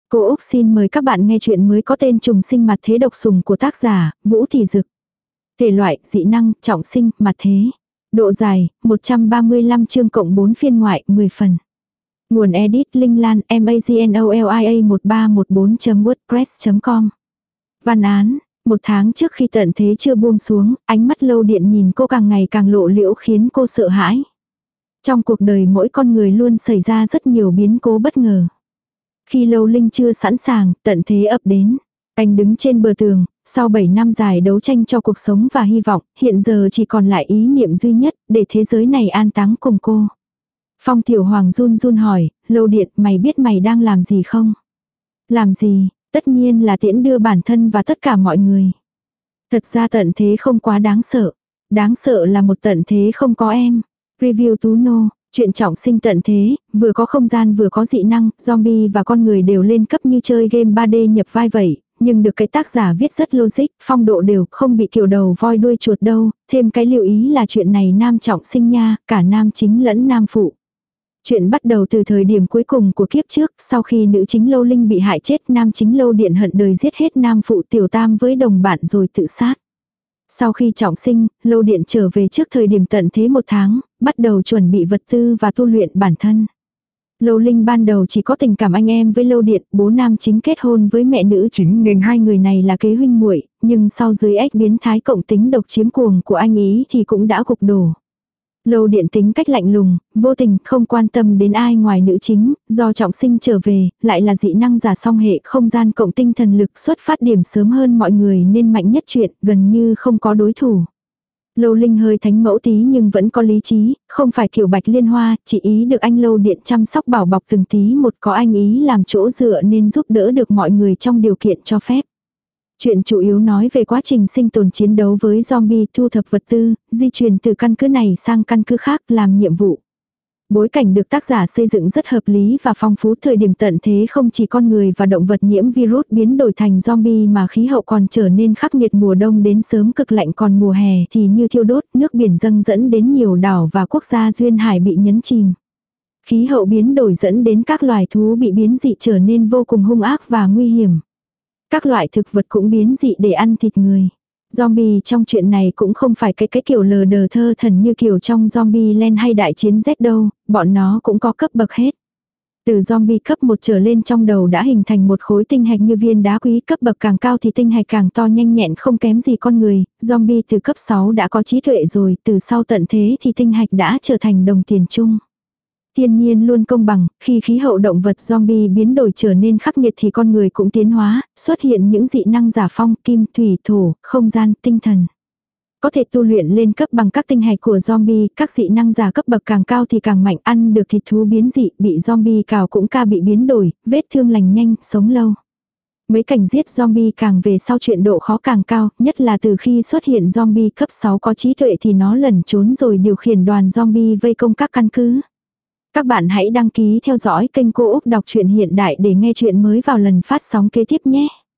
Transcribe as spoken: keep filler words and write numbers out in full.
Cô Úc xin mời các bạn nghe chuyện mới có tên Trùng sinh mặt thế độc sủng của tác giả Vũ Thị Dực. Thể loại, dị năng, trọng sinh, mặt thế. Độ dài, một trăm ba mươi lăm chương cộng bốn phiên ngoại, mười phần. Nguồn edit Linh Lan Magnolia một ba một bốn chấm wordpress chấm com. Văn án, một tháng trước khi tận thế chưa buông xuống, ánh mắt Lâu Điện nhìn cô càng ngày càng lộ liễu khiến cô sợ hãi. Trong cuộc đời mỗi con người luôn xảy ra rất nhiều biến cố bất ngờ. Khi Lâu Linh chưa sẵn sàng, tận thế ập đến. Anh đứng trên bờ tường, sau bảy năm dài đấu tranh cho cuộc sống và hy vọng, hiện giờ chỉ còn lại ý niệm duy nhất, để thế giới này an táng cùng cô. Phong Tiểu Hoàng run run hỏi, Lâu Điện, mày biết mày đang làm gì không? Làm gì? Tất nhiên là tiễn đưa bản thân và tất cả mọi người. Thật ra tận thế không quá đáng sợ. Đáng sợ là một tận thế không có em. Review Tú Nô. Chuyện trọng sinh tận thế, vừa có không gian vừa có dị năng, zombie và con người đều lên cấp như chơi game ba D nhập vai vậy, nhưng được cái tác giả viết rất logic, phong độ đều, không bị kiểu đầu voi đuôi chuột đâu, thêm cái lưu ý là chuyện này nam trọng sinh nha, cả nam chính lẫn nam phụ. Chuyện bắt đầu từ thời điểm cuối cùng của kiếp trước, sau khi nữ chính Lâu Linh bị hại chết, nam chính Lâu Điện hận đời giết hết nam phụ Tiểu Tam với đồng bạn rồi tự sát. Sau khi trọng sinh, Lâu Điện trở về trước thời điểm tận thế một tháng, bắt đầu chuẩn bị vật tư và tu luyện bản thân. Lâu Linh ban đầu chỉ có tình cảm anh em với Lâu Điện, bố nam chính kết hôn với mẹ nữ chính nên hai người này là kế huynh muội, nhưng sau dưới ách biến thái cộng tính độc chiếm cuồng của anh ý thì cũng đã gục đổ. Lâu Điện tính cách lạnh lùng, vô tình, không quan tâm đến ai ngoài nữ chính, do trọng sinh trở về, lại là dị năng giả song hệ không gian cộng tinh thần lực xuất phát điểm sớm hơn mọi người nên mạnh nhất chuyện, gần như không có đối thủ. Lâu Linh hơi thánh mẫu tí nhưng vẫn có lý trí, không phải kiểu Bạch Liên Hoa, chỉ ý được anh Lâu Điện chăm sóc bảo bọc từng tí một, có anh ý làm chỗ dựa nên giúp đỡ được mọi người trong điều kiện cho phép. Chuyện chủ yếu nói về quá trình sinh tồn chiến đấu với zombie, thu thập vật tư, di chuyển từ căn cứ này sang căn cứ khác làm nhiệm vụ. Bối cảnh được tác giả xây dựng rất hợp lý và phong phú. Thời điểm tận thế không chỉ con người và động vật nhiễm virus biến đổi thành zombie mà khí hậu còn trở nên khắc nghiệt, mùa đông đến sớm cực lạnh, còn mùa hè thì như thiêu đốt, nước biển dâng dẫn đến nhiều đảo và quốc gia duyên hải bị nhấn chìm. Khí hậu biến đổi dẫn đến các loài thú bị biến dị trở nên vô cùng hung ác và nguy hiểm. Các loại thực vật cũng biến dị để ăn thịt người. Zombie trong chuyện này cũng không phải cái cái kiểu lờ đờ thơ thần như kiểu trong Zombieland hay Đại chiến Z đâu, bọn nó cũng có cấp bậc hết. Từ zombie cấp một trở lên trong đầu đã hình thành một khối tinh hạch như viên đá quý, cấp bậc càng cao thì tinh hạch càng to nhanh nhẹn không kém gì con người, zombie từ cấp sáu đã có trí tuệ rồi, từ sau tận thế thì tinh hạch đã trở thành đồng tiền chung. Thiên nhiên luôn công bằng, khi khí hậu động vật zombie biến đổi trở nên khắc nghiệt thì con người cũng tiến hóa, xuất hiện những dị năng giả phong, kim, thủy, thổ, không gian, tinh thần. Có thể tu luyện lên cấp bằng các tinh hạch của zombie, các dị năng giả cấp bậc càng cao thì càng mạnh, ăn được thịt thú biến dị, bị zombie cào cũng ca bị biến đổi, vết thương lành nhanh, sống lâu. Mấy cảnh giết zombie càng về sau chuyện độ khó càng cao, nhất là từ khi xuất hiện zombie cấp sáu có trí tuệ thì nó lẩn trốn rồi điều khiển đoàn zombie vây công các căn cứ. Các bạn hãy đăng ký theo dõi kênh Cô Úc Đọc truyện hiện đại để nghe chuyện mới vào lần phát sóng kế tiếp nhé.